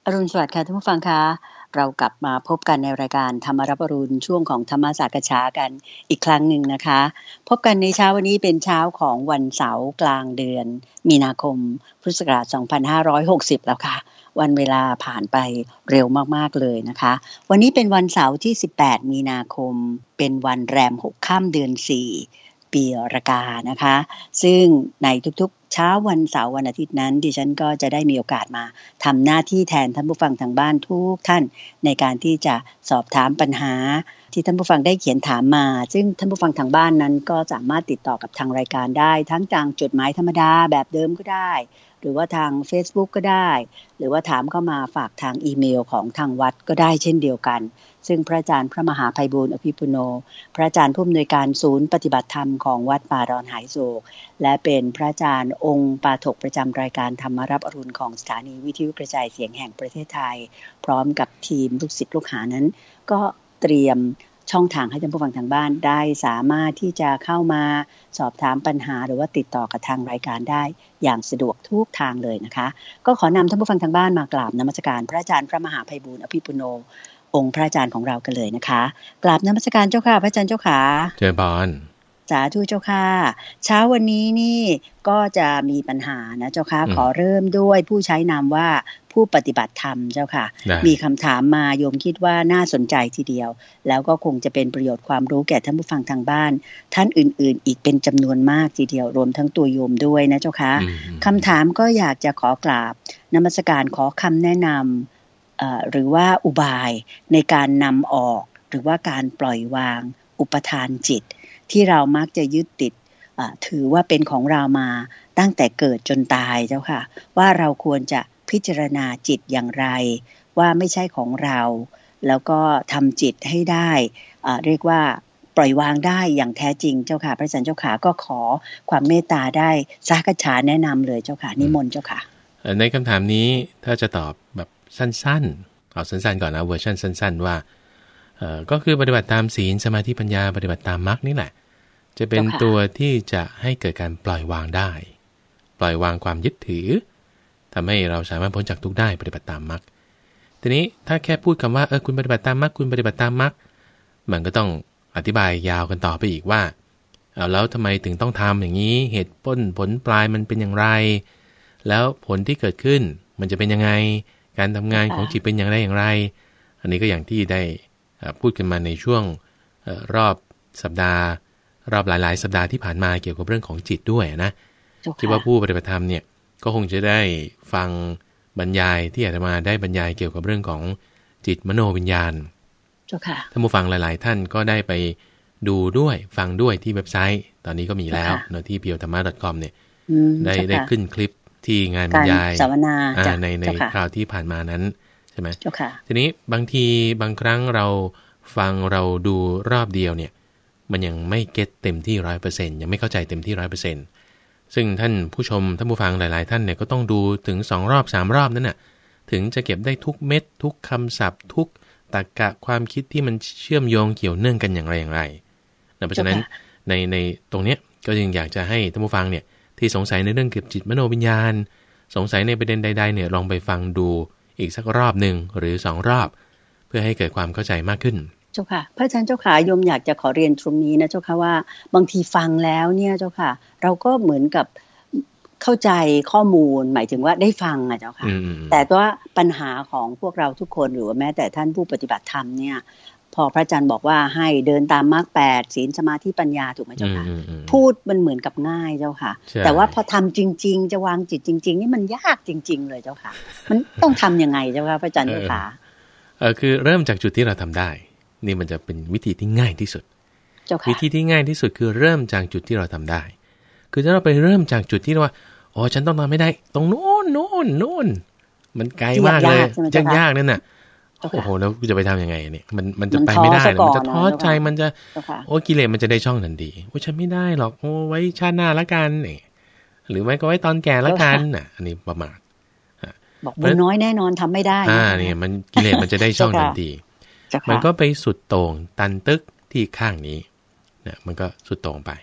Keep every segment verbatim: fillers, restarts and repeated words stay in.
อรุณสวัสดิ์ค่ะท่านผู้ฟังคะเรากลับมาพบกันในรายการธรรมรับอรุณช่วงของธรรมศาสตร์กระชากันอีกครั้งหนึ่งนะคะพบกันในเช้าวันนี้เป็นเช้าของวันเสาร์กลางเดือนมีนาคมพุทธศักราชสองพันห้าร้อยหกสิบแล้วค่ะวันเวลาผ่านไปเร็วมากๆเลยนะคะวันนี้เป็นวันเสาร์ที่สิบแปดมีนาคมเป็นวันแรมหกค่ำเดือนสี่ปีรากานะคะซึ่งในทุกๆเช้าวันเสาร์วันอาทิตย์นั้นดิฉันก็จะได้มีโอกาสมาทำหน้าที่แทนท่านผู้ฟังทางบ้านทุกท่านในการที่จะสอบถามปัญหาที่ท่านผู้ฟังได้เขียนถามมาซึ่งท่านผู้ฟังทางบ้านนั้นก็สามารถติดต่อกับทางรายการได้ทั้งทางจดหมายธรรมดาแบบเดิมก็ได้หรือว่าทาง Facebook ก็ได้หรือว่าถามเข้ามาฝากทางอีเมลของทางวัดก็ได้เช่นเดียวกันซึ่งพระอาจารย์พระมหาไพบูลย์อภิปุโนพระอาจารย์ผู้อำนวยการศูนย์ปฏิบัติธรรมของวัดป่าดอนหายโศกและเป็นพระอาจารย์องค์ปาฐกประจำรายการธรรมรับอรุณของสถานีวิทยุกระจายเสียงแห่งประเทศไทยพร้อมกับทีมลูกศิษย์ลูกหานั้นก็เตรียมช่องทางให้ท่านผู้ฟังทางบ้านได้สามารถที่จะเข้ามาสอบถามปัญหาหรือว่าติดต่อกับทางรายการได้อย่างสะดวกทุกทางเลยนะคะก็ขอนำท่านผู้ฟังทางบ้านมากราบนมัสการพระอาจารย์พระมหาไพบูลย์อภิปุโนองค์พระอาจารย์ของเรากันเลยนะคะกราบนมัสการเจ้าค่ะพระอาจารย์เจ้าค่ะเจริญพรสาธุเจ้าค่ะเช้าวันนี้นี่ก็จะมีปัญหานะเจ้าค่ะขอเริ่มด้วยผู้ใช้นามว่าผู้ปฏิบัติธรรมเจ้าค่ะมีคำถามมาโยมคิดว่าน่าสนใจทีเดียวแล้วก็คงจะเป็นประโยชน์ความรู้แก่ท่านผู้ฟังทางบ้านท่านอื่นๆอีกเป็นจำนวนมากทีเดียวรวมทั้งตัวโยมด้วยนะเจ้าค่ะคำถามก็อยากจะขอกราบนมัสการขอคำแนะนำหรือว่าอุบายในการนำออกหรือว่าการปล่อยวางอุปทานจิตที่เรามักจะยึดติดถือว่าเป็นของเรามาตั้งแต่เกิดจนตายเจ้าค่ะว่าเราควรจะพิจารณาจิตอย่างไรว่าไม่ใช่ของเราแล้วก็ทำจิตให้ได้เรียกว่าปล่อยวางได้อย่างแท้จริงเจ้าค่ะพระอาจารย์เจ้าค่ะก็ขอความเมตตาได้สากัจฉาแนะนำเลยเจ้าค่ะนิมนต์เจ้าค่ะในคำถามนี้ถ้าจะตอบแบบสั้นๆเอาสั้นๆก่อนนะเวอร์ชันสั้นๆว่าก็คือปฏิบัติตามศีลสมาธิปัญญาปฏิบัติตามมรรคนี่แหละจะเป็นตัวที่จะให้เกิดการปล่อยวางได้ปล่อยวางความยึดถือทำให้เราสามารถพ้นจากทุกข์ได้ปฏิบัติตามมรรคทีนี้ถ้าแค่พูดคำว่าเออคุณปฏิบัติตามมรรคคุณปฏิบัติตามมรรคมันก็ต้องอธิบายยาวกันต่อไปอีกว่าเอาแล้วทำไมถึงต้องทำอย่างนี้เหตุต้นผลปลายมันเป็นอย่างไรแล้วผลที่เกิดขึ้นมันจะเป็นยังไงการทำงานของจิตเป็นอย่างไรอย่างไรอันนี้ก็อย่างที่ได้พูดกันมาในช่วงรอบสัปดาห์รอบหลายๆสัปดาห์ที่ผ่านมาเกี่ยวกับเรื่องของจิตด้วยนะคิดว่าผู้ปฏิบัติธรรมเนี่ยก็คงจะได้ฟังบรรยายที่อาจจะมาได้บรรยายเกี่ยวกับเรื่องของจิตมโนวิญญาณท่านผู้ฟังหลายๆท่านก็ได้ไปดูด้วยฟังด้วยที่เว็บไซต์ตอนนี้ก็มีแล้วเนาะที่ เพียวธรรมะ ดอท คอม เนี่ยได้ได้ขึ้นคลิปที่งานบรรยายในในคราวที่ผ่านมานั้นใช่ไหมทีนี้บางทีบางครั้งเราฟังเราดูรอบเดียวเนี่ยมันยังไม่เก็ตเต็มที่ ร้อยเปอร์เซ็นต์ ยังไม่เข้าใจเต็มที่ ร้อยเปอร์เซ็นต์ ซึ่งท่านผู้ชมท่านผู้ฟังหลายๆท่านเนี่ยก็ต้องดูถึงสองรอบสามรอบนั่นน่ะถึงจะเก็บได้ทุกเม็ดทุกคำศัพท์ทุกตรรกะความคิดที่มันเชื่อมโยงเกี่ยวเนื่องกันอย่างไรอย่างไรเพราะฉะนั้นในในตรงเนี้ยก็จึงอยากจะให้ท่านผู้ฟังเนี่ยที่สงสัยในเรื่องเกี่ยวกับจิตมโนวิญญาณสงสัยในประเด็นใดๆเนี่ยลองไปฟังดูอีกสักรอบนึงหรือสองรอบเพื่อให้เกิดความเข้าใจมากขึ้นเจ้าค่ะพระอาจารย์เจ้าค่ะโยมอยากจะขอเรียนตรงนี้นะเจ้าค่ะว่าบางทีฟังแล้วเนี่ยเจ้าค่ะเราก็เหมือนกับเข้าใจข้อมูลหมายถึงว่าได้ฟังอ่ะเจ้าค่ะแต่ว่าปัญหาของพวกเราทุกคนหรือว่าแม้แต่ท่านผู้ปฏิบัติธรรมเนี่ยพอพระอาจารย์บอกว่าให้เดินตามมรรคแปดศีลสมาธิปัญญาถูกไหมเจ้าค่ะพูดมันเหมือนกับง่ายเจ้าค่ะแต่ว่าพอทำจริงๆจะวางจิตจริงๆนี่มันยากจริงๆเลยเจ้าค่ะมันต้องทำยังไงเจ้าค่ะพระอาจารย์เจ้าค่ะเออคือเริ่มจากจุดที่เราทำได้นี่มันจะเป็นวิธีที่ง่ายที่สุดวิธีที่ง่ายที่สุดคือเริ่มจากจุดที่เราทำได้คือถ้าเราไปเริ่มจากจุดที่ว่าอ๋อฉันต้องทำไม่ได้ตรงโน้นโน้นโน้นมันไกลมากเลยยากยากนั่นน่ะโอ้โหแล้วจะไปทำยังไงเนี่ยมันมันจะไปไม่ได้มันจะท้อใจมันจะโอ้กิเลสมันจะได้ช่องทันทีว่าฉันไม่ได้หรอกโอ้ไว้ชาติหน้าละกันนี่หรือไม่ก็ไว้ตอนแก่ละกันน่ะอันนี้ประมาทบอกบุญน้อยแน่นอนทำไม่ได้อ่าเนี่ยมันกิเลสมันจะได้ช่องทันทีมันก็ไปสุดโต่งตันตึกที่ข้างนี้นะมันก็สุดโต่งไป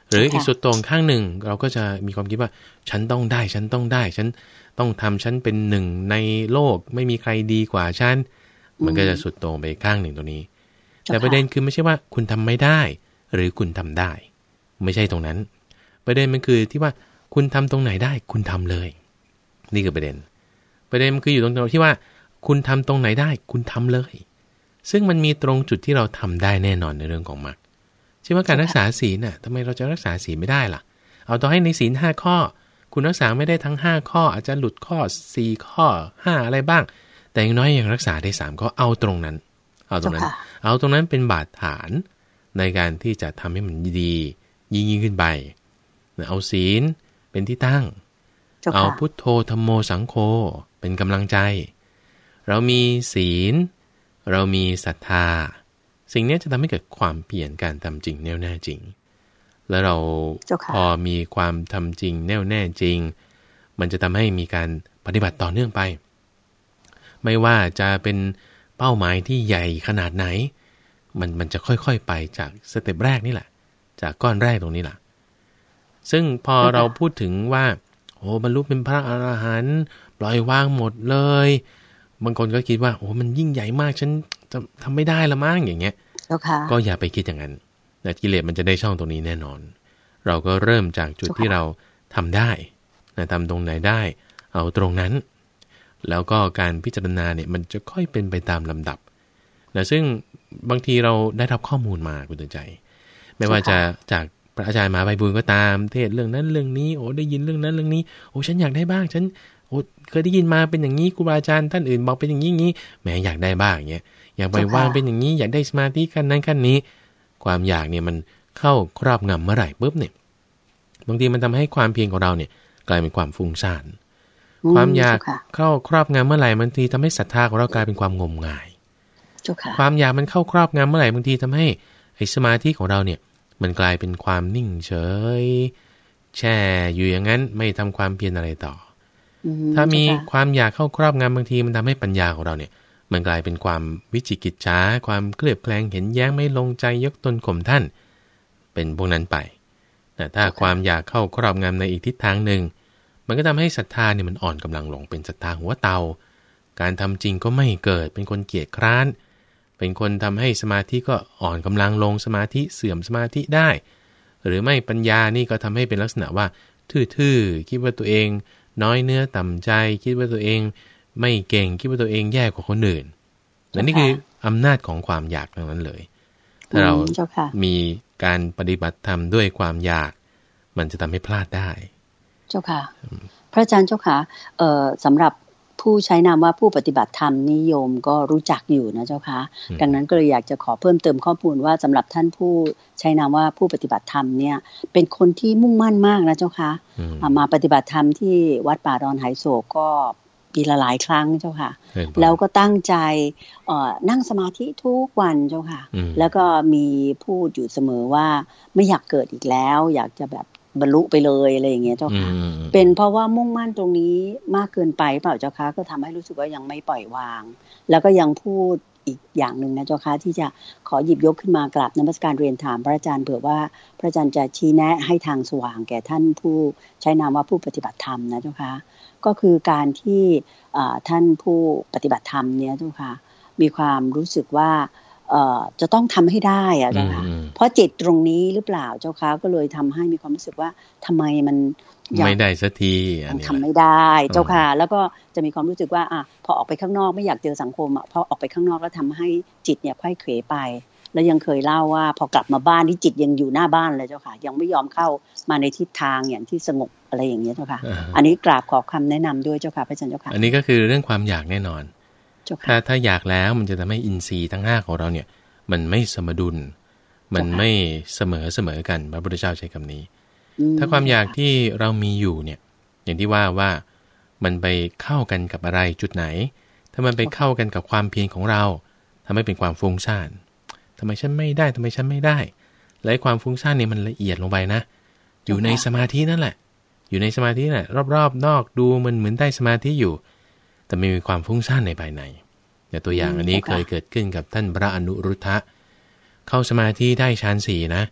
หรืออีกสุดตรงข้างหนึ่งเราก็จะมีความคิดว่าฉันต้องได้ฉันต้องได้ฉันต้องทำฉันเป็นหนึ่งในโลกไม่มีใครดีกว่าฉันมันก็จะสุดตรงไปข้างหนึ่งตัวนี้แต่ประเด็นคือไม่ใช่ว่าคุณทำไม่ได้หรือคุณทำได้ไม่ใช่ตรงนั้นประเด็นมันคือที่ว่าคุณทำตรงไหนได้คุณทำเลยนี่คือประเด็นประเด็นมันคืออยู่ตรงที่ว่าคุณทำตรงไหนได้คุณทำเลยซึ่งมันมีตรงจุดที่เราทำได้แน่นอนในเรื่องของมรรคใช่ว่าการรักษาศีลน่ะทำไมเราจะรักษาศีลไม่ได้ล่ะเอาต่อให้ในศีลห้าข้อคุณรักษาไม่ได้ทั้งห้าข้ออาจจะหลุดข้อสี่ข้อห้าอะไรบ้างแต่อย่างน้อยยังรักษาได้สามข้อเอาตรงนั้นเอาตรงนั้นเอาตรงนั้นเป็นบาดฐานในการที่จะทำให้มันดียิ่งยิ่งขึ้นไปเอาศีลเป็นที่ตั้งเอาพุทโธธัมโมสังโฆเป็นกำลังใจเรามีศีลเรามีศรัทธาสิ่งนี้จะทำให้เกิดความเปลี่ยนการทำจริงแน่วแน่จริงแล้วเราพอมีความทำจริงแน่วแน่จริงมันจะทำให้มีการปฏิบัติต่อเนื่องไปไม่ว่าจะเป็นเป้าหมายที่ใหญ่ขนาดไหนมันมันจะค่อยๆไปจากสเต็ปแรกนี่แหละจากก้อนแรกตรงนี้แหละซึ่งพอเราพูดถึงว่าโอ้บรรลุเป็นพระอรหันต์ปล่อยวางหมดเลยบางคนก็คิดว่าโอ้มันยิ่งใหญ่มากฉันจะทำไม่ได้ละมั้งอย่างเงี้ยก็อย่าไปคิดอย่างนั้นแต่กิเลสมันจะได้ช่องตรงนี้แน่นอนเราก็เริ่มจากจุดที่เราทำได้นะทำตรงไหนได้เอาตรงนั้นแล้วก็การพิจารณาเนี่ยมันจะค่อยเป็นไปตามลำดับนะซึ่งบางทีเราได้รับข้อมูลมาคุณเตือนใจไม่ว่าจะจากพระอาจารย์มหาไพบูลย์ก็ตามเทศเรื่องนั้นเรื่องนี้โอ้ได้ยินเรื่องนั้นเรื่องนี้โอ้ฉันอยากได้บ้างฉันโอ้เคยได้ยินมาเป็นอย่างนี้ครูบาอาจารย์ท่านอื่นบอกเป็นอย่างนี้งี้แหมอยากได้บ้างอย่างเงี้ยอยากไปวางเป็นอย่างนี้อยากได้สมาธิขั้นนั้นขั้นนี้ความอยากเนี่ยมันเข้าครอบงำเมื่อไหร่ปุ๊บเนี่ยบางทีมันทำให้ความเพียรของเราเนี่ยกลายเป็นความฟุ้งซ่านความอยากเข้าครอบงำเมื่อไหร่บางทีทำให้ศรัทธาของเรากลายเป็นความงมงายความอยากมันเข้าครอบงำเมื่อไหร่บางทีทำให้ไอ้สมาธิของเราเนี่ยมันกลายเป็นความนิ่งเฉยแช่อยู่อย่างนั้นไม่ทำความเพียรอะไรต่อถ้ามีความอยากเข้าครอบงำบางทีมันทำให้ปัญญาของเราเนี่ยมันกลายเป็นความวิจิกิจฉาความเคลือบแคลงเห็นแย้งไม่ลงใจยกตนข่มท่านเป็นพวกนั้นไปแต่ถ้าความอยากเข้าครอบงำในอีกทิศทางหนึ่งมันก็ทำให้ศรัทธาเนี่ยมันอ่อนกำลังลงเป็นศรัทธาหัวเตาการทำจริงก็ไม่เกิดเป็นคนเกียจคร้านเป็นคนทำให้สมาธิก็อ่อนกำลังลงสมาธิเสื่อมสมาธิได้หรือไม่ปัญญานี่ก็ทำให้เป็นลักษณะว่าทื่อๆคิดว่าตัวเองน้อยเนื้อต่ำใจคิดว่าตัวเองไม่เก่งคิดว่าตัวเองแย่กว่าคนอื่นและนี่คืออำนาจของความอยากทั้งนั้นเลยถ้าเรามีการปฏิบัติธรรมด้วยความอยากมันจะทำให้พลาดได้เจ้าค่ะพระอาจารย์เจ้าค่ะเอ่อสำหรับผู้ใช้นามว่าผู้ปฏิบัติธรรมนิยมก็รู้จักอยู่นะเจ้าค่ะดังนั้นก็เลยอยากจะขอเพิ่มเติมข้อมูลว่าสำหรับท่านผู้ใช้นามว่าผู้ปฏิบัติธรรมเนี่ยเป็นคนที่มุ่งมั่นมากนะเจ้าค่ะมาปฏิบัติธรรมที่วัดป่าดอนไหโศกก็ปีละหลายครั้งเจ้าค่ะแล้วก็ตั้งใจเอ่อนั่งสมาธิทุกวันเจ้าค่ะแล้วก็มีพูดอยู่เสมอว่าไม่อยากเกิดอีกแล้วอยากจะแบบบรรลุไปเลยอะไรอย่างเงี้ยเจ้าค่ะเป็นเพราะว่ามุ่งมั่นตรงนี้มากเกินไปเปล่าเจ้าค่ะก็ทำให้รู้สึกว่ายังไม่ปล่อยวางแล้วก็ยังพูดอีกอย่างหนึ่งนะเจ้าค่ะที่จะขอหยิบยกขึ้นมากราบนมัสการเรียนถามพระอาจารย์เผื่อว่าพระอาจารย์จะชี้แนะให้ทางสว่างแก่ท่านผู้ใช้นามว่าผู้ปฏิบัติธรรมนะเจ้าค่ะก็คือการที่ท่านผู้ปฏิบัติธรรมเนี่ยเจ้าค่ะมีความรู้สึกว่าเอ่อจะต้องทำให้ได้อะเจ้าค่ะเพราะจิตตรงนี้หรือเปล่าเจ้าค่ะก็เลยทำให้มีความรู้สึกว่าทำไมมันไม่ได้สักทีทำไม่ได้เจ้าค่ะแล้วก็จะมีความรู้สึกว่าอ่ะพอออกไปข้างนอกไม่อยากเจอสังคมอ่ะพอออกไปข้างนอกแล้วทำให้จิตเนี่ยไขว้เขวไปแล้วยังเคยเล่าว่าพอกลับมาบ้านที่จิตยังอยู่หน้าบ้านเลยเจ้าค่ะยังไม่ยอมเข้ามาในทิศทางอย่างที่สงบอะไรอย่างเงี้ยเจ้าค่ะอันนี้กราบขอคำแนะนำด้วยเจ้าค่ะพระอาจารย์เจ้าค่ะอันนี้ก็คือเรื่องความอยากแน่นอนถ้าถ้าอยากแล้วมันจะทำให้อินทรีย์ทั้งห้าของเราเนี่ยมันไม่สมดุลมันไม่เสมอเสมอกันพระพุทธเจ้าใช้คำนี้ถ้าความอยากที่เรามีอยู่เนี่ยอย่างที่ว่าว่ามันไปเข้ากันกับอะไรจุดไหนถ้ามันไปเข้ากันกับความเพียรของเราทำให้เป็นความฟุ้งซ่านทำไมฉันไม่ได้ทำไมฉันไม่ได้และความฟุ้งซ่านเนี่ยมันละเอียดลงไปนะอยู่ในสมาธินั่นแหละอยู่ในสมาธินั่นแหละรอบๆนอกดูมันเหมือนได้สมาธิอยู่แต่ไม่มีความฟุ้งซ่านในภายในแต่ตัวอย่างอันนี้เคยเกิดขึ้นกับท่านพระอนุรุทธะเข้าสมาธิได้ฌานสี่นะ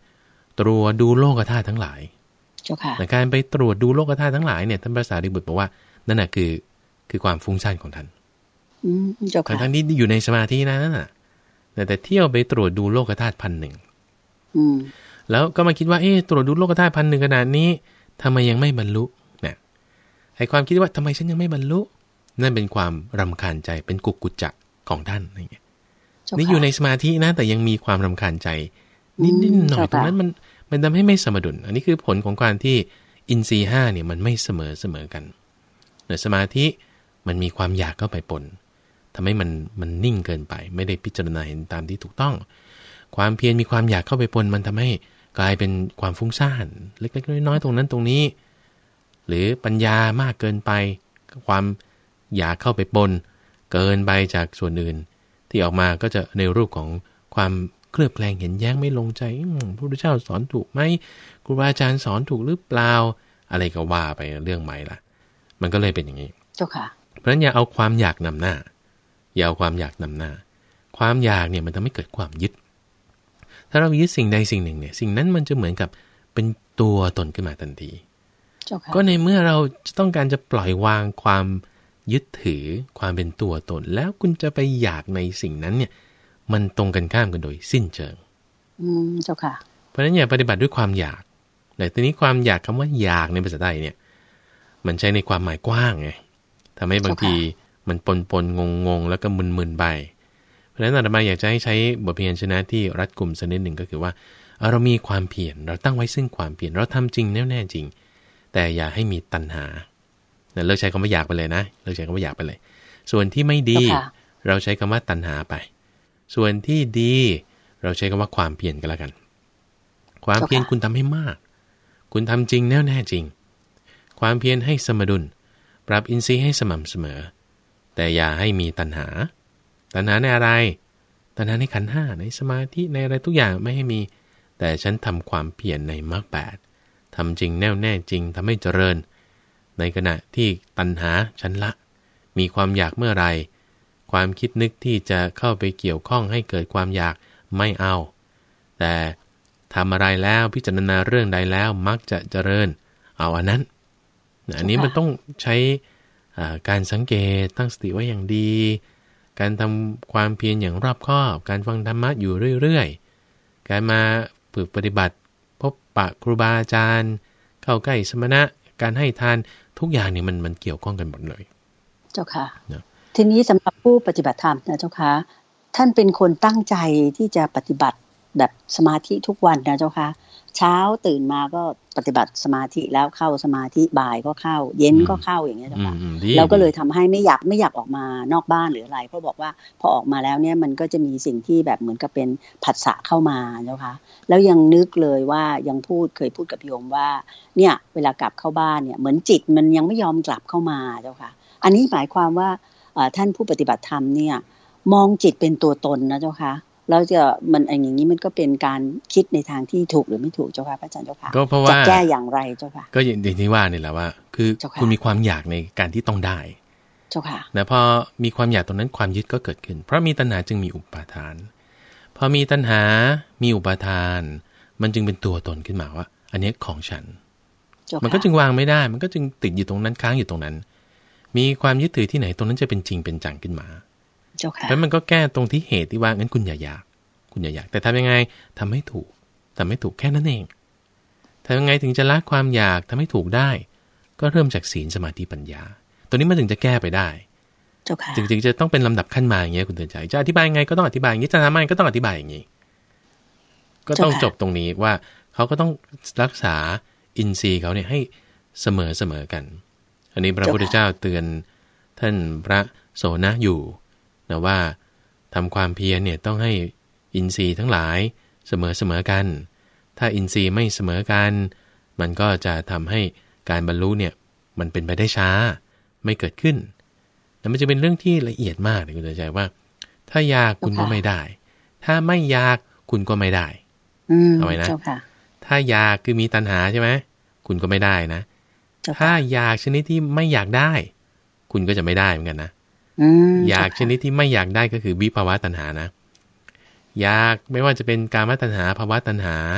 ตรวจดูโลกธาตุทั้งหลายเจ้าค่ะแต่การไปตรวจดูโลกธาตุทั้งหลายเนี่ยท่านพระสารีบุตรบอกว่านั่นน่ะคือคือความฟุ้งซ่านของท่านอืมเจ้าค่ะทั้งที่อยู่ในสมาธินะนั่นน่ะแต่แต่เที่ยวไปตรวจดูโลกธาตุพันหนึ่งอืมแล้วก็มาคิดว่าเอ๊ะตรวจดูโลกธาตุพันหนึ่งขนาดนี้ทำไมยังไม่บรรลุเนี่ยไอ้ความคิดว่าทำไมฉันยังไม่บรรลุนั่นเป็นความรำคาญใจเป็นกุกกุจจะของท่านอย่างเงี้ยนี่อยู่ในสมาธินะแต่ยังมีความรำคาญใจนิดๆหน่อยตรงนั้นมันมันทำให้ไม่สมดุลอันนี้คือผลของการที่อินทรีย์ห้าเนี่ยมันไม่เสมอเสมอกันในสมาธิมันมีความอยากเข้าไปปนทำให้มันมันนิ่งเกินไปไม่ได้พิจารณาเห็นตามที่ถูกต้องความเพียรมีความอยากเข้าไปปนมันทำให้กลายเป็นความฟุ้งซ่านเล็กๆน้อยๆตรงนั้นตรงนี้หรือปัญญามากเกินไปความอยากเข้าไปปนเกินไปจากส่วนอื่นที่ออกมาก็จะในรูปของความเคลือบแคลงเห็นแย้งไม่ลงใจพระพุทธเจ้าสอนถูกไหมครูบาอาจารย์สอนถูกหรือเปล่าอะไรก็ว่าไปเรื่องใหม่ละมันก็เลยเป็นอย่างนี้เจ้าค่ะเพราะฉะนั้นอย่าเอาความอยากนำหน้าอย่าเอาความอยากนำหน้าความอยากเนี่ยมันทำให้เกิดความยึดถ้าเรายึดสิ่งใดสิ่งหนึ่งเนี่ยสิ่งนั้นมันจะเหมือนกับเป็นตัวตนขึ้นมาทันทีก็ในเมื่อเราต้องการจะปล่อยวางความยึดถือความเป็นตัวตนแล้วคุณจะไปอยากในสิ่งนั้นเนี่ยมันตรงกันข้ามกันโดยสิ้นเชิงอืมเจ้าค่ะเพราะฉะนั้นอย่าปฏิบัติด้วยความอยากแต่ทีนี้ความอยากคำว่าอยากในภาษาไทยเนี่ยมันใช้ในความหมายกว้างไงทำให้บางทีมันปนปนงงงแล้วก็มึนมึนไปเพราะฉะนั้นอาตมาอยากจะให้ใช้บทเพียรชนะที่รัดกุมสักนิดหนึ่งก็คือว่าเรามีความเพียรเราตั้งไว้ซึ่งความเพียรเราทำจริงแน่แน่จริงแต่อย่าให้มีตัณหาเลิกใช้คำว่าอยากไปเลยนะเลิกใช้คำว่าอยากไปเลยส่วนที่ไม่ดีเราใช้คำว่าตัณหาไปส่วนที่ดีเราใช้คำว่าความเพียรกันแล้วกันความเพียรคุณทำให้มากคุณทำจริงแน่แน่จริงความเพียรให้สมดุลปรับอินทรีย์ให้สม่ำเสมอแต่อย่าให้มีตัณหาตัณหาในอะไรตัณหาในขันธ์ห้าในสมาธิในอะไรทุกอย่างไม่ให้มีแต่ฉันทำความเพียรในมรรคแปดทำจริงแน่วแน่จริงทำให้เจริญในขณะที่ตัณหาฉันละมีความอยากเมื่อไรความคิดนึกที่จะเข้าไปเกี่ยวข้องให้เกิดความอยากไม่เอาแต่ทำอะไรแล้วพิจารณาเรื่องใดแล้วมักจะเจริญเอาอันนั้นอันนี้มันต้องใช้การสังเกตตั้งสติไว้อย่างดีการทำความเพียรอย่างรอบคอบการฟังธรรมะอยู่เรื่อยๆการมาฝึกปฏิบัติพบปะครูบาอาจารย์เข้าใกล้สมณะการให้ทานทุกอย่างเนี่ยมันมันเกี่ยวข้องกันหมดเลยเจ้าค่ะทีนี้สำหรับผู้ปฏิบัติธรรมนะเจ้าค่ะท่านเป็นคนตั้งใจที่จะปฏิบัติแบบสมาธิทุกวันนะเจ้าค่ะเช้าตื่นมาก็ปฏิบัติสมาธิแล้วเข้าสมาธิบ่ายก็เข้าเย็นก็เข้าอย่างเงี้ยเจ้าค่ะแล้วก็เลยทำให้ไม่อยากไม่อยากออกมานอกบ้านหรืออะไรเพราะบอกว่าพอออกมาแล้วเนี่ยมันก็จะมีสิ่งที่แบบเหมือนกับเป็นผัสสะเข้ามาเจ้าค่ะแล้วยังนึกเลยว่ายังพูดเคยพูดกับโยมว่าเนี่ยเวลากลับเข้าบ้านเนี่ยเหมือนจิตมันยังไม่ยอมกลับเข้ามาเจ้าค่ะอันนี้หมายความว่าท่านผู้ปฏิบัติธรรมเนี่ยมองจิตเป็นตัวตนนะเจ้าค่ะแล้วจะมันอย่างนี้มันก็เป็นการคิดในทางที่ถูกหรือไม่ถูกเจ้าค่ะพระอาจารย์เจ้าค่ะจะแก้อย่างไรเจ้าค่ะก็อย่างที่ว่านี่แหละว่าคือคุณมีความอยากในการที่ต้องได้เจ้าค่ะแต่พอมีความอยากตรงนั้นความยึดก็เกิดขึ้นเพราะมีตัณหาจึงมีอุปาทานพอมีตัณหามีอุปาทานมันจึงเป็นตัวตนขึ้นมาว่าอันนี้ของฉันมันก็จึงวางไม่ได้มันก็จึงติดอยู่ตรงนั้นค้างอยู่ตรงนั้นมีความยึดถือที่ไหนตรงนั้นจะเป็นจริงเป็นจังขึ้นมาแล้วมันก็แก้ตรงที่เหตุที่ว่างั้นคุณอย่าอยากคุณอย่าอยากแต่ทำยังไงทำให้ถูกทำให้ถูกแค่นั้นเองทำยังไงถึงจะละความอยากทำให้ถูกได้ก็เริ่มจากศีลสมาธิปัญญาตัวนี้มันถึงจะแก้ไปได้จริงๆจะต้องเป็นลำดับขั้นมาอย่างเงี้ยคุณเตือนใจจะอธิบายยังไงก็ต้องอธิบายอย่างนี้จะทำยังไงก็ต้องอธิบายอย่างนี้ก็ต้องจบตรงนี้ว่าเขาก็ต้องรักษาอินทรีย์เขาเนี่ยให้เสมอเสมอกันอันนี้พระพุทธเจ้าเตือนท่านพระโสนะอยู่นะว่าทำความเพียรเนี่ยต้องให้อินทรีย์ทั้งหลายเสมอเสมอกันถ้าอินทรีย์ไม่เสมอกันมันก็จะทำให้การบรรลุเนี่ยมันเป็นไปได้ช้าไม่เกิดขึ้นแล้วมันจะเป็นเรื่องที่ละเอียดมากเลยคุณเข้าใจว่าถ้าอยากคุณก็ไม่ได้ถ้าไม่อยากคุณก็ไม่ได้เอาไว้นะถ้าอยากคือมีตัณหาใช่ไหมคุณก็ไม่ได้นะถ้าอยากชนิดที่ไม่อยากได้คุณก็จะไม่ได้เหมือนกันนะอยากชนิดที่ไม่อยากได้ก็คือวิภาวะตัณหานะอยากไม่ว่าจะเป็นกามตัณหาภาวะตัณหา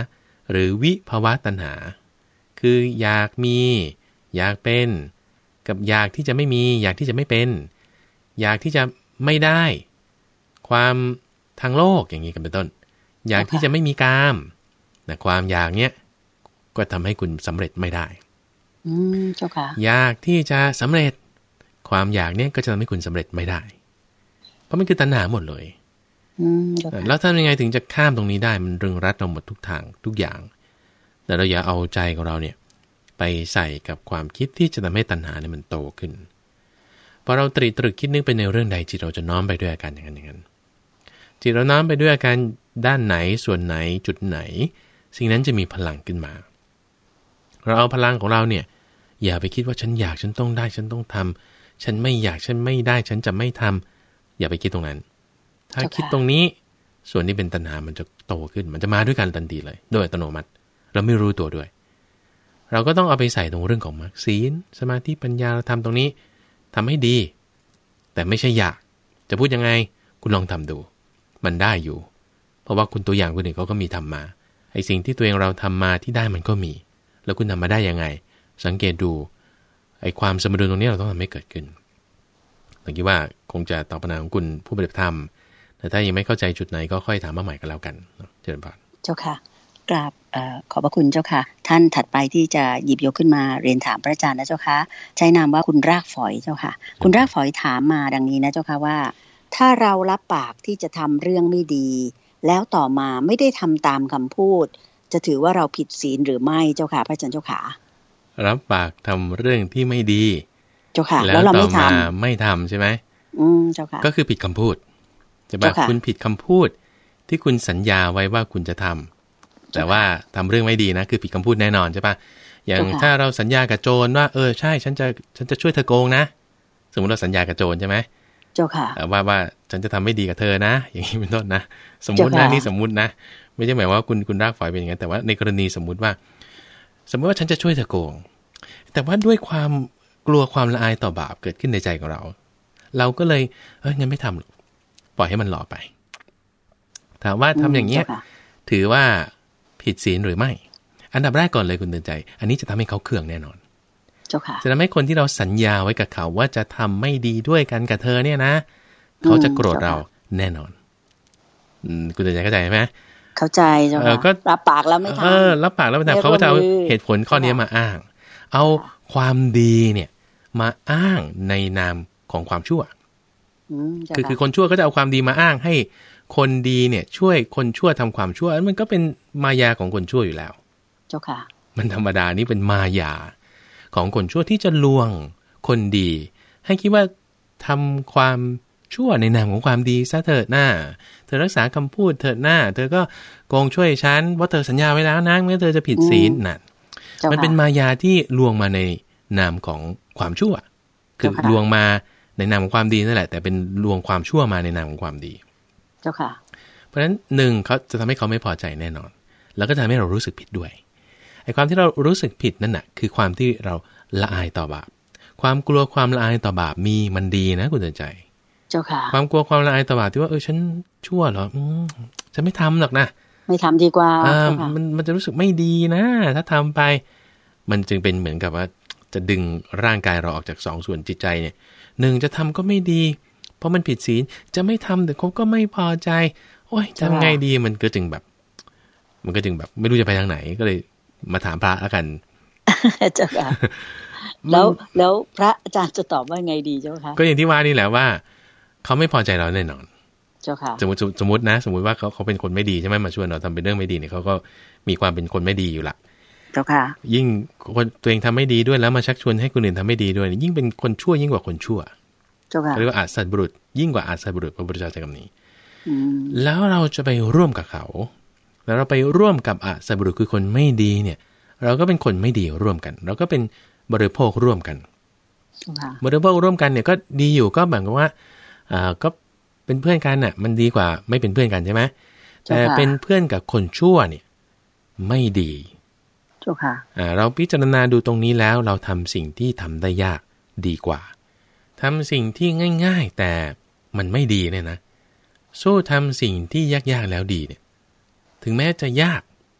หรือวิภวตัณหาคืออยากมีอยากเป็นกับอยากที่จะไม่มีอยากที่จะไม่เป็นอยากที่จะไม่ได้ความทางโลกอย่างนี้กันเป็นต้นอยากที่จะไม่มีกามนะความอยากเนี้ยก็ทำให้คุณสำเร็จไม่ได้อืมเจ้าค่ะอยากที่จะสำเร็จความอยากเนี้ยก็จะทำให้คุณสำเร็จไม่ได้เพราะมันคือตัณหาหมดเลยอืมเจ้าค่ะแล้วทำยังไงถึงจะข้ามตรงนี้ได้มันรึงรัดเราหมดทุกทางทุกอย่างแต่เราอย่าเอาใจของเราเนี่ยไปใส่กับความคิดที่จะทำให้ตัณหาเนี่ยมันโตขึ้นพอเราตรีตรึกคิดนึกไปในเรื่องใดจิตเราจะน้อมไปด้วยอาการอย่างนั้นอย่างนั้นจิตเราน้อมไปด้วยอาการด้านไหนส่วนไหนจุดไหนสิ่งนั้นจะมีพลังขึ้นมาเราเอาพลังของเราเนี่ยอย่าไปคิดว่าฉันอยากฉันต้องได้ฉันต้องทำฉันไม่อยากฉันไม่ได้ฉันจะไม่ทำอย่าไปคิดตรงนั้นถ้าคิดตรงนี้ส่วนที่เป็นตัณหามันจะโตขึ้นมันจะมาด้วยกันทันทีเลยโดยอัตโนมัติเราไม่รู้ตัวด้วยเราก็ต้องเอาไปใส่ตรงเรื่องของมรรคศีลสมาธิปัญญาเราทำตรงนี้ทำให้ดีแต่ไม่ใช่อยากจะพูดยังไงคุณลองทำดูมันได้อยู่เพราะว่าคุณตัวอย่างคนอื่นเขาก็มีทำมาไอ้สิ่งที่ตัวเองเราทำมาที่ได้มันก็มีแล้วคุณทำมาได้ยังไงสังเกตดูไอ้ความสมดุลตรงนี้เราต้องทำให้เกิดขึ้นผมคิดว่าคงจะตอบปัญหาของคุณผู้ปฏิบัติธรรมแต่ถ้ายังไม่เข้าใจจุดไหนก็ค่อยถามมาใหม่ก็แล้วกันเจริญพรเจ้าค่ะกราบเอ่อขอบพระคุณเจ้าค่ะท่านถัดไปที่จะหยิบยกขึ้นมาเรียนถามพระอาจารย์นะเจ้าค่ะใช้นามว่าคุณรากฝอยเจ้าค่ะคุณรากฝอยถามมาดังนี้นะเจ้าค่ะว่าถ้าเรารับปากที่จะทำเรื่องไม่ดีแล้วต่อมาไม่ได้ทำตามคำพูดจะถือว่าเราผิดศีลหรือไม่เจ้าค่ะพระอาจารย์เจ้าค่ะรับปากทำเรื่องที่ไม่ดีเจ้าค่ะแล้วเราไม่ทำไม่ทำใช่ไหมอืมเจ้าค่ะก็คือผิดคำพูดใช่ไหมคุณผิดคำพูดที่คุณสัญญาไว้ว่าคุณจะทำแต่ว่าทำเรื่องไม่ดีนะคือผิดคำพูดแน่นอนใช่ปะอย่างถ้าเราสัญญากับโจรว่าเออใช่ฉันจะฉันจะช่วยเธอโกงนะสมมติเราสัญญากับโจรใช่ไหมเจ้าค่ะว่าว่าฉันจะทำไม่ดีกับเธอนะอย่างนี้เป็นต้นนะสมมุตินะนี่สมมุตินะไม่ใช่หมายว่าคุณคุณรากฝอยเป็นอย่างนั้นแต่ว่าในกรณีสมมุติว่าสมมติว่าฉันจะช่วยเธอโกงแต่ว่าด้วยความกลัวความละอายต่อบาปเกิดขึ้นในใจของเราเราก็เลยเอ้ยงั้นไม่ทำปล่อยให้มันหล่อไปถามว่าทำอย่างเงี้ยถือว่าผิดศีลหรือไม่อันดับแรกก่อนเลยคุณเตือนใจอันนี้จะทำให้เขาเคืองแน่นอนจะทำให้คนที่เราสัญญาไว้กับเขาว่าจะทำไม่ดีด้วยกันกับเธอเนี่ยนะเขาจะโกรธเราแน่นอนคุณเตือนใจเข้าใจไหมเข้าใจเจ้าค่ะรับปากแล้วไม่ทำเออรับปากแล้วไม่ทำเขาก็จะเอาเหตุผลข้อนี้มาอ้างเอาความดีเนี่ยมาอ้างในนามของความชั่วคือคือคนชั่วก็จะเอาความดีมาอ้างให้คนดีเนี่ยช่วยคนชั่วทำความชั่วมันก็เป็นมายาของคนชั่วอยู่แล้วเจ้าค่ะมันธรรมดานี่เป็นมายาของคนชั่วที่จะลวงคนดีให้คิดว่าทำความชั่วในนามของความดีซะเถิดหน้าเธอรักษาคำพูดเถิดหน้าเธอก็โกงช่วยฉันว่าเธอสัญญาไว้แล้วนะเมื่อเธอจะผิดศีลนั่นมันเป็นมายาที่ลวงมาในนามของความชั่วคือลวงมาในนามของความดีนั่นแหละแต่เป็นลวงความชั่วมาในนามของความดีเจ้าค่ะเพราะฉะนั้นหนึ่งเขาจะทำให้เขาไม่พอใจแน่นอนแล้วก็ทำให้เรารู้สึกผิดด้วยไอ้ความที่เรารู้สึกผิดนั่นแหะคือความที่เราละอายต่อบาปความกลัวความละอายต่อบาปมีมันดีนะคุณเตือนใจเจ้าค่ะความกลัวความละอายต่อบาปที่ว่าเออฉันชั่วเหรอฉันไม่ทำหรอกนะไม่ทำดีกว่าอ่ามันมันจะรู้สึกไม่ดีนะถ้าทำไปมันจึงเป็นเหมือนกับว่าจะดึงร่างกายเราออกจากสองส่วนจิตใจเนี่ยหนึ่งจะทำก็ไม่ดีเพราะมันผิดศีลจะไม่ทำแต่เขาก็ไม่พอใจโอ้ยทำไงดีมันก็จึงแบบมันก็จึงแบบไม่รู้จะไปทางไหนก็เลยมาถามพระแล้วกันเจ้าค่ะแล้วแล้วพระอาจารย์จะตอบว่าไงดีเจ้าค่ะก็อย่างที่ว่านี่แหละว่าเขาไม่พอใจเราแน่นอนเจ้าค่ะสมมติสมมตินะสมมติว่าเขาเขาเป็นคนไม่ดีใช่ไหมมาชวนเราทำเป็นเรื่องไม่ดีเนี่ยเขาก็มีความเป็นคนไม่ดีอยู่ละเจ้าค่ะยิ่งคนตัวเองทำไม่ดีด้วยแล้วมาชักชวนให้คนอื่นทำไม่ดีด้วยยิ่งเป็นคนชั่วยิ่งกว่าคนชั่วเจ้าค่ะเรียกว่าอาสัตบุรุษยิ่งกว่าอาสัตบุรุษพระพุทธเจ้าใช้คำนี้แล้วเราจะไปร่วมกับเขาแล้วเราไปร่วมกับอาสัตบุรุษคือคนไม่ดีเนี่ยเราก็เป็นคนไม่ดีร่วมกันเราก็เป็นบริโภคร่วมกันบริโภคร่วมกันเนี่ยก็ดีอยู่ก็หมายความว่าอ่าก็เป็นเพื่อนกันน่ะมันดีกว่าไม่เป็นเพื่อนกันใช่ไหมแต่เป็นเพื่อนกับคนชั่วเนี่ยไม่ดีเจ้าค่ะอ่าเราพิจารณาดูตรงนี้แล้วเราทำสิ่งที่ทำได้ยากดีกว่าทำสิ่งที่ง่ายๆแต่มันไม่ดีเนี่ยนะสู้ทำสิ่งที่ยากๆแล้วดีเนี่ยถึงแม้จะยาก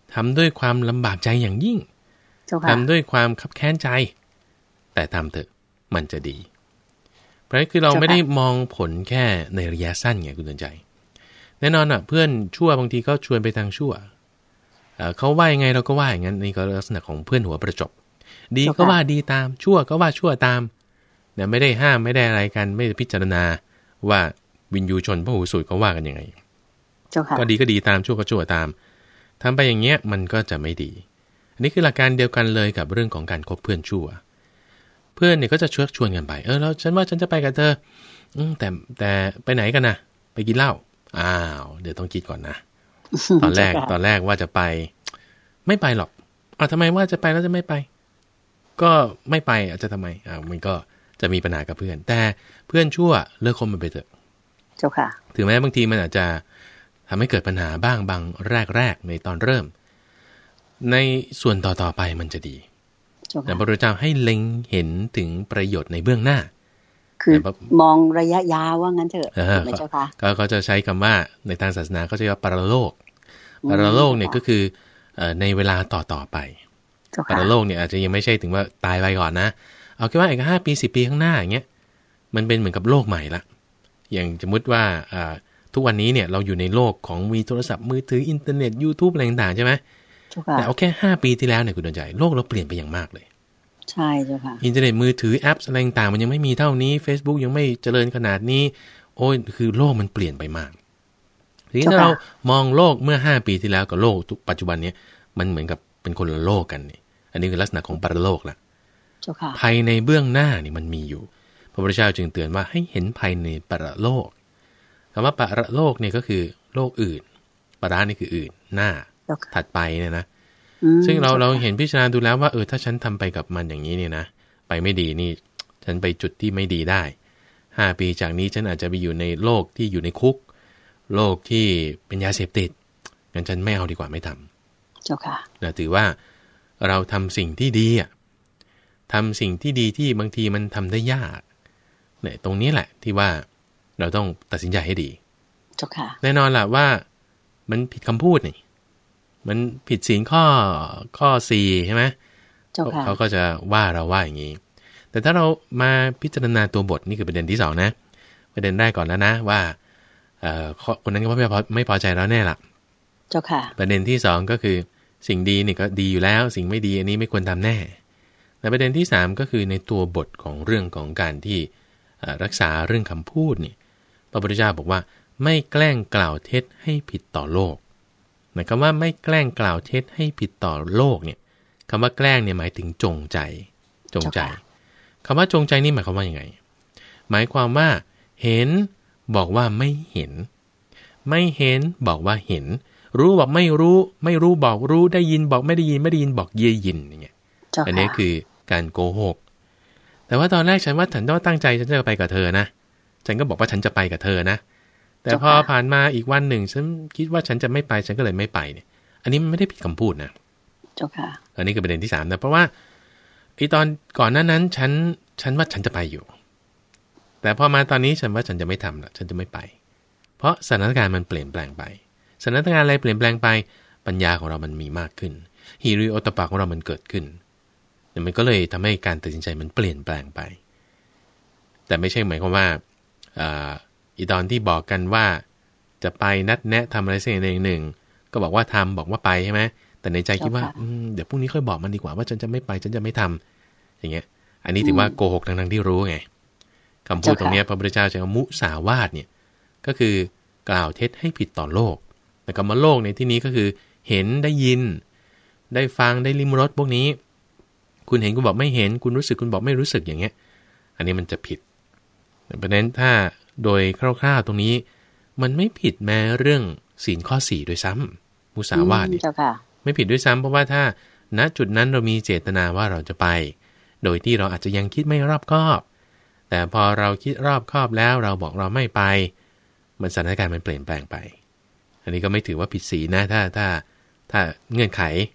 ทำด้วยความลำบากใจอย่างยิ่งทำด้วยความคับแค้นใจแต่ทำเถอะมันจะดีเพราะคือเราไม่ได้มองผลแค่ในระยะสั้นไงคุณเตือนใจแน่นอนอ่ะเพื่อนชั่วบางทีก็ชวนไปทางชั่วเขาว่ายังไงเราก็ว่าอย่างนั้นนี่ก็ลักษณะของเพื่อนหัวประจบดีก็ว่าดีตามชั่วก็ว่าชั่วตามเนี่ยไม่ได้ห้ามไม่ได้อะไรกันไม่ได้พิจารณาว่าวินยูชนพหูสูตรเขาว่ากันยังไงก็ดีก็ดีตามชั่วก็ชั่วตามทำไปอย่างเงี้ยมันก็จะไม่ดีอันนี้คือหลักการเดียวกันเลยกับเรื่องของการคบเพื่อนชั่วเพื่อนเนี่ยก็จะชวนชวนกันไปเออแล้วฉันว่าฉันจะไปกับเธออืมแต่แต่ไปไหนกันนะไปกินเหล้าอ้าวเดี๋ยวต้องคิดก่อนนะตอนแรกตอนแรกว่าจะไปไม่ไปหรอกอ้าวทำไมว่าจะไปแล้วจะไม่ไปก็ไม่ไปอาจจะทำไมอ้าวมันก็จะมีปัญหากับเพื่อนแต่เพื่อนชั่วเลิกคบมันไปเถอะเจ้าค่ะถึงแม้บางทีมันอาจจะทำให้เกิดปัญหาบ้างบางแรกๆในตอนเริ่มในส่วนต่อๆไปมันจะดีแต่พระพุทธเจ้าให้เล็งเห็นถึงประโยชน์ในเบื้องหน้าคือมองระยะยาวว่างั้นเถอะไม่เจ้าค่ะก็เขาจะใช้คำว่าในทางศาสนาเขาจะเรียกว่าปรโลกปรโลกเนี่ยก็คือในเวลาต่อๆไปปรโลกเนี่ยอาจจะยังไม่ใช่ถึงว่าตายไปก่อนนะเอาแค่ว่าอีกห้าปีสิบปีข้างหน้าอย่างเงี้ยมันเป็นเหมือนกับโลกใหม่ละอย่างสมมติว่าทุกวันนี้เนี่ยเราอยู่ในโลกของมีโทรศัพท์มือถืออินเทอร์เน็ต YouTube อะไรต่างๆใช่ไหมแต่เอาแค่ห้าปีที่แล้วเนี่ยคุณดวงใจโลกเราเปลี่ยนไปอย่างมากเลยใช่เจ้าค่ะอินเทอร์เน็ตมือถือแอปอะไรต่างๆมันยังไม่มีเท่านี้ Facebook ยังไม่เจริญขนาดนี้โอ้ยคือโลกมันเปลี่ยนไปมากทีนี้ถ้าเรามองโลกเมื่อห้าปีที่แล้วกับโลกทุกปัจจุบันนี้มันเหมือนกับเป็นคนละโลกกันนี่อันนี้คือลักษณะของปรโลกละภัยในเบื้องหน้านี่มันมีอยู่พระพุทธเจ้าจึงเตือนว่าให้เห็นภัยในปรโลกคำว่าปรโลกเนี่ยก็คือโลกอื่นปรานี่คืออื่นหน้าถัดไปเนี่ยนะซึ่งเราเราเห็นพิจารณาดูแล้วว่าเออถ้าฉันทำไปกับมันอย่างนี้เนี่ยนะไปไม่ดีนี่ฉันไปจุดที่ไม่ดีได้ห้าปีจากนี้ฉันอาจจะไปอยู่ในโลกที่อยู่ในคุกโลกที่เป็นยาเสพติดงั้นฉันไม่เอาดีกว่าไม่ทำเจ้าค่ะนะถือว่าเราทำสิ่งที่ดีอ่ะทำสิ่งที่ดีที่บางทีมันทำได้ยากเนี่ยตรงนี้แหละที่ว่าเราต้องตัดสินใจให้ดีเจ้าค่ะแน่นอนแหละว่ามันผิดคำพูดนี่มันผิดศีลข้อข้อสี่ใช่ไหมเขาก็จะว่าเราว่าอย่างนี้แต่ถ้าเรามาพิจารณาตัวบทนี่คือประเด็นที่สองนะประเด็นแรกก่อนแล้วนะว่าเอ่อคนนั้นก็ไม่พอไม่พอใจแล้วแน่ละเจ้าค่ะประเด็นที่สองก็คือสิ่งดีนี่ก็ดีอยู่แล้วสิ่งไม่ดีอันนี้ไม่ควรทำแน่แต่ประเด็นที่สามก็คือในตัวบทของเรื่องของการที่รักษาเรื่องคำพูดนี่พระพุทธเจ้าบอกว่าไม่แกล้งกล่าวเท็จให้ผิดต่อโลกหมายความว่าไม่แกล้งกล่าวเท็จให้ผิดต่อโลกเนี่ยคำว่าแกล้งเนี่ยหมายถึงจงใจจงใจคำว่าจงใจนี่หมายความว่ายังไงหมายความว่าเห็นบอกว่าไม่เห็นไม่เห็นบอกว่าเห็นรู้บอกไม่รู้ไม่รู้บอกรู้ได้ยินบอกไม่ได้ยินไม่ได้ยินบอกเย่ยินอย่างเงี้ยอันนี้คือการโกหกแต่ว่าตอนแรกฉันว่าฉันต้องตั้งใจฉันจะไปกับเธอนะฉันก็บอกว่าฉันจะไปกับเธอนะแต่พอผ่านมาอีกวันหนึ่งฉันคิดว่าฉันจะไม่ไปฉันก็เลยไม่ไปเนี่ยอันนี้มันไม่ได้ผิดคำพูดนะเจ้าค่ะอันนี้คือประเด็นที่สามนะเพราะว่าไอ้ตอนก่อนหน้านั้นฉันฉันว่าฉันจะไปอยู่แต่พอมาตอนนี้ฉันว่าฉันจะไม่ทำละฉันจะไม่ไปเพราะสถานการณ์มันเปลี่ยนแปลงไปสถานการณ์อะไรเปลี่ยนแปลงไปปัญญาของเรามันมีมากขึ้นหิริโอตปะของเรามันเกิดขึ้นมันก็เลยทำให้การตัดสินใจมันเปลี่ยนแปลงไปแต่ไม่ใช่หมายความว่าอ่าอีตอนที่บอกกันว่าจะไปนัดแนะทำอะไรสักอย่างหนึ่งก็บอกว่าทำบอกว่าไปใช่ไหมแต่ในใจคิดว่าเดี๋ยวพรุ่งนี้ค่อยบอกมันดีกว่าว่าฉันจะไม่ไปฉันจะไม่ทำอย่างเงี้ยอันนี้ถือว่าโกหกทั้งๆที่รู้ไงคำพูดตรงนี้พระพุทธเจ้าใช้คำมุสาวาทเนี่ยก็คือกล่าวเท็จให้ผิดต่อโลกแต่คำว่าโลกในที่นี้ก็คือเห็นได้ยินได้ฟังได้ลิ้มรสพวกนี้คุณเห็นคุณบอกไม่เห็นคุณรู้สึกคุณบอกไม่รู้สึกอย่างเงี้ยอันนี้มันจะผิดเพราะฉะนั้นถ้าโดยคร่าวๆตรงนี้มันไม่ผิดแม้เรื่องศีลข้อสี่ด้วยซ้ำมุสาวาทเนี่ยไม่ผิดด้วยซ้ำเพราะว่าถ้าณจุดนั้นเรามีเจตนาว่าเราจะไปโดยที่เราอาจจะยังคิดไม่รอบคอบแต่พอเราคิดรอบคอบแล้วเราบอกเราไม่ไปมันสถานการณ์มันเปลี่ยนแปลงไปอันนี้ก็ไม่ถือว่าผิดศีลนะถ้าถ้าถ้าเงื่อนไข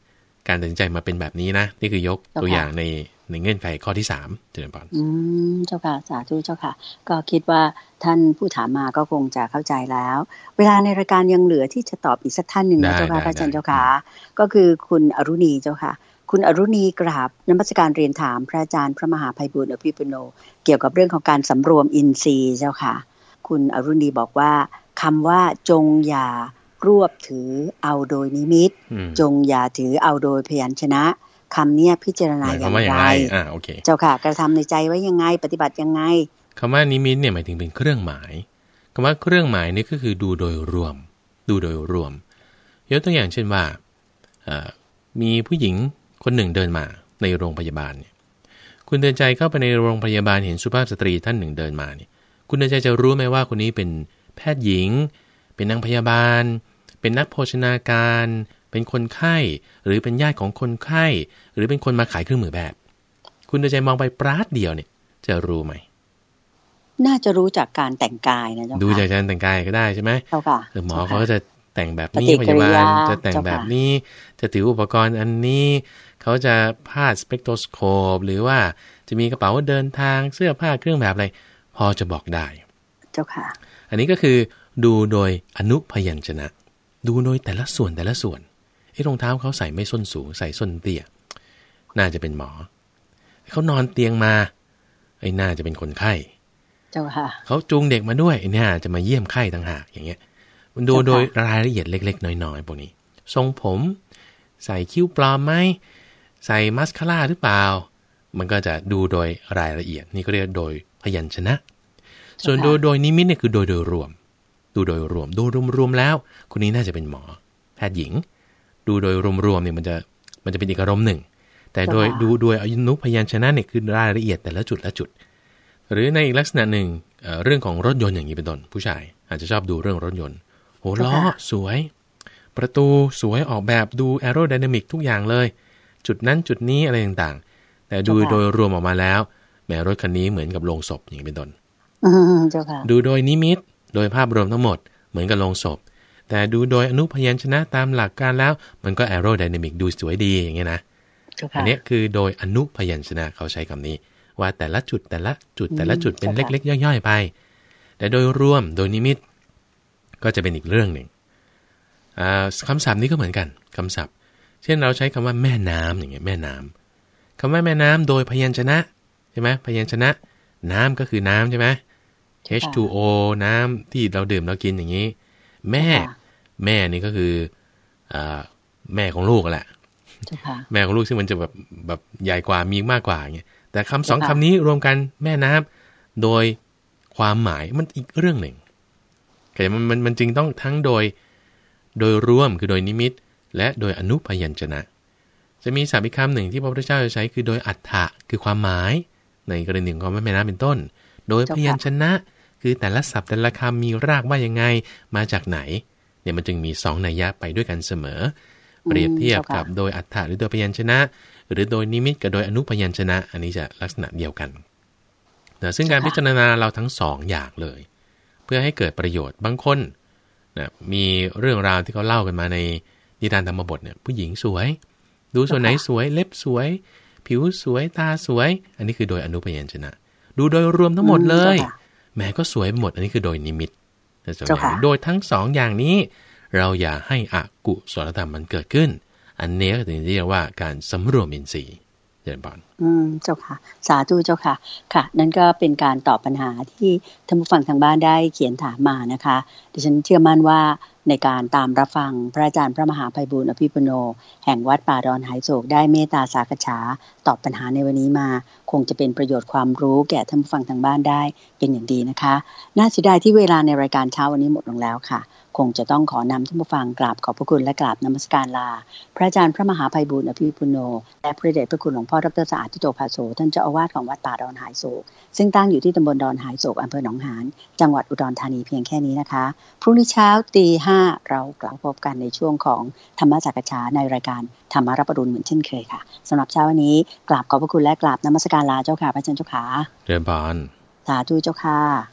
การตัดสินใจมาเป็นแบบนี้นะนี่คือยกตัวอย่างในในเงื่อนไขข้อที่สามเจริญพรอืมเจ้าค่ะสาธุเจ้าค่ะก็คิดว่าท่านผู้ถามมาก็คงจะเข้าใจแล้วเวลาในรายการยังเหลือที่จะตอบอีกสักท่านหนึ่งนะเจ้าค่ะพระอาจารย์เจ้าค่ะก็คือคุณอรุณีเจ้าค่ะคุณอรุณีกราบนมัสการเรียนถามพระอาจารย์พระมหาไพบูลย์อภิปุโนเกี่ยวกับเรื่องของการสำรวมอินทรีย์เจ้าค่ะคุณอรุณีบอกว่าคำว่าจงอย่ารวบถือเอาโดยนิมิตจงอย่าถือเอาโดยพยัญชนะคำนี้พิจารณาอย่างไรอ่าโอเคเจ้าค่ะกระทำในใจไว้ยังไงปฏิบัติยังไงคำว่านิมิตเนี่ยหมายถึงเป็นเครื่องหมายคำว่าเครื่องหมายนี่ก็คือดูโดยรวมดูโดยรวมยกตัวอย่างเช่นว่ามีผู้หญิงคนหนึ่งเดินมาในโรงพยาบาลเนี่ยคุณเดินใจเข้าไปในโรงพยาบาลเห็นสุภาพสตรีท่านหนึ่งเดินมาเนี่ยคุณเดินใจจะรู้ไหมว่าคนนี้เป็นแพทย์หญิงเป็นนางพยาบาลเป็นนักโภชนาการเป็นคนไข้หรือเป็นญาติของคนไข้หรือเป็นคนมาขายเครื่องมือแพทย์คุณเดินใจมองไปปราดเดียวเนี่ยจะรู้ไหมน่าจะรู้จากการแต่งกายนะเจ้าค่ะดูจากการแต่งกายก็ได้ใช่ไหมเจ้าค่ะหมอเขาก็จะแต่งแบบนี้พยาบาลจะแต่งแบบนี้จะถืออุปกรณ์อันนี้เขาจะพาดสเปกโทรสโคปหรือว่าจะมีกระเป๋าเดินทางเสื้อผ้าเครื่องแบบอะไรพอจะบอกได้เจ้าค่ะอันนี้ก็คือดูโดยอนุพยัญชนะดูโดยแต่ละส่วนแต่ละส่วนไอ้รองเท้าเขาใส่ไม่ส้นสูงใส่ส้นเตี้ยน่าจะเป็นหมอเขานอนเตียงมาไอ้น่าจะเป็นคนไข้เจ้าค่ะเขาจูงเด็กมาด้วยไอ้น่าจะมาเยี่ยมไข้ต่างหากอย่างเงี้ยมันดูโดยรายละเอียดเล็กๆน้อยๆพวกนี้ทรงผมใส่คิ้วปลอมไหมใส่มัสคาร่าหรือเปล่ามันก็จะดูโดยรายละเอียดนี่ก็เรียกโดยพยัญชนะส่วนโดยโดยนิมิตเนี่ยคือโดยโดยรวมดูโดยรวมดูรวมๆแล้วคนนี้น่าจะเป็นหมอแพทย์หญิงดูโดยรวมๆเนี่ยมันจะมันจะเป็นอีกอารมณ์หนึ่งแต่โดยดูโดยอนุพยัญชนะเนี่ยคือรายละเอียดแต่ละจุดละจุดหรือในอีกลักษณะหนึ่ง เอ่อ เรื่องของรถยนต์อย่างนี้เป็นต้นผู้ชายอาจจะชอบดูเรื่องรถยนต์โหล้อสวยประตูสวยออกแบบดูแอโรไดนามิกทุกอย่างเลยจุดนั้นจุดนี้อะไรต่างๆแต่ดูโดยรวมออกมาแล้วแหมรถคันนี้เหมือนกับโลงศพอย่างนี้เป็นต้นดูโดยนิมิตโดยภาพรวมทั้งหมดเหมือนกับโลงศพแต่ดูโดยอนุพยัญชนะตามหลักการแล้วมันก็แอโรไดนามิกดูสวยดีอย่างเงี้ยนะอันนี้คือโดยอนุพยัญชนะเขาใช้คำนี้ว่าแต่ละจุดแต่ละจุดแต่ละจุดเป็นเล็กๆย่อยๆไปแต่โดยรวมโดยนิมิตก็จะเป็นอีกเรื่องหนึ่งคำศัพท์นี้ก็เหมือนกันคำศัพท์เช่นเราใช้คำว่าแม่น้ำอย่างเงี้ยแม่น้ำคำว่าแม่น้ำโดยพยัญชนะใช่ไหมพยัญชนะน้ำก็คือน้ำใช่ไหม เอช ทู โอ น้ำที่เราดื่มเรากินอย่างนี้แม่แม่นี่ก็คือแม่ของลูกแหละแม่ของลูกซึ่งมันจะแบบแบบใหญ่กว่ามีมากกว่าอย่างเงี้ยแต่คำสองคำนี้รวมกันแม่น้ำโดยความหมายมันอีกเรื่องหนึ่งแต่มันมันมันจึงต้องทั้งโดยโดยรวมคือโดยนิมิตและโดยอนุพยัญชนะจะมีศัพท์อีกคำหนึ่งที่พระพุทธเจ้าจะใช้คือโดยอัฏฐะคือความหมายในกรณีของแม่น้ำเป็นต้นโดยพยัญชนะคือแต่ละศัพท์แต่ละคำมีรากว่ายังไงมาจากไหนเนี่ยมันจึงมีสองนัยยะไปด้วยกันเสมอเปรียบเทียบกับโดยอัฏฐะหรือโดยพยัญชนะหรือโดยนิมิตกับโดยอนุพยัญชนะอันนี้จะลักษณะเดียวกันนะซึ่งการพิจารณาเราทั้งสองอย่างเลยเพื่อให้เกิดประโยชน์บางคนนะมีเรื่องราวที่เขาเล่ากันมาในนิทานธรรมบทเนี่ยผู้หญิงสวยดูส่วนไหนสวยเล็บสวยผิวสวยตาสวยอันนี้คือโดยอนุพยัญชนะดูโดยรวมทั้งหมดเลยแม้ก็สวยหมดอันนี้คือโดยนิมิตโดยทั้งสองอย่างนี้เราอย่าให้อกุศลธรรมมันเกิดขึ้นอันนี้ก็ถึงเรียกว่าการสำรวมอินทรีย์เจริญพรอืมเจ้าค่ะสาธุเจ้าค่ะค่ะนั่นก็เป็นการตอบปัญหาที่ท่านผู้ฟังทางบ้านได้เขียนถามมานะคะดิฉันเชื่อมั่นว่าในการตามรับฟังพระอาจารย์พระมหาไพบูลย์อภิปุโนแห่งวัดป่าดอนหายโศกได้เมตตาสากฉาตอบปัญหาในวันนี้มาคงจะเป็นประโยชน์ความรู้แก่ท่านผู้ฟังทางบ้านได้เป็นอย่างดีนะคะน่าเสียดายที่เวลาในรายการเช้าวันนี้หมดลงแล้วค่ะคงจะต้องขอนำท่านผู้ฟังกราบขอบพระคุณและกราบนมัสการลาพระอาจารย์พระมหาไพบูลย์อภิปุโนและพระเดชพระคุณหลวงพ่อดร.สะอาดทิโตภาโสท่านเจ้าอาวาสของวัดป่าดอนหายโศกซึ่งตั้งอยู่ที่ตำบลดอนหายโศกอำเภอหนองหานจังหวัดอุดรธานีเพียงแค่นี้นะคะพรุ่งนี้เช้าตีห้าเรากลับพบกันในช่วงของธรรมจักรฉาในรายการธรรมรับอรุณเหมือนเช่นเคยค่ะสำหรับเช้าวันนี้กราบขอบพระคุณและกราบนมัสการลาเจ้าค่ะพระอาจารย์เจ้าค่ะเรียนพรสาธุเจ้าค่ะ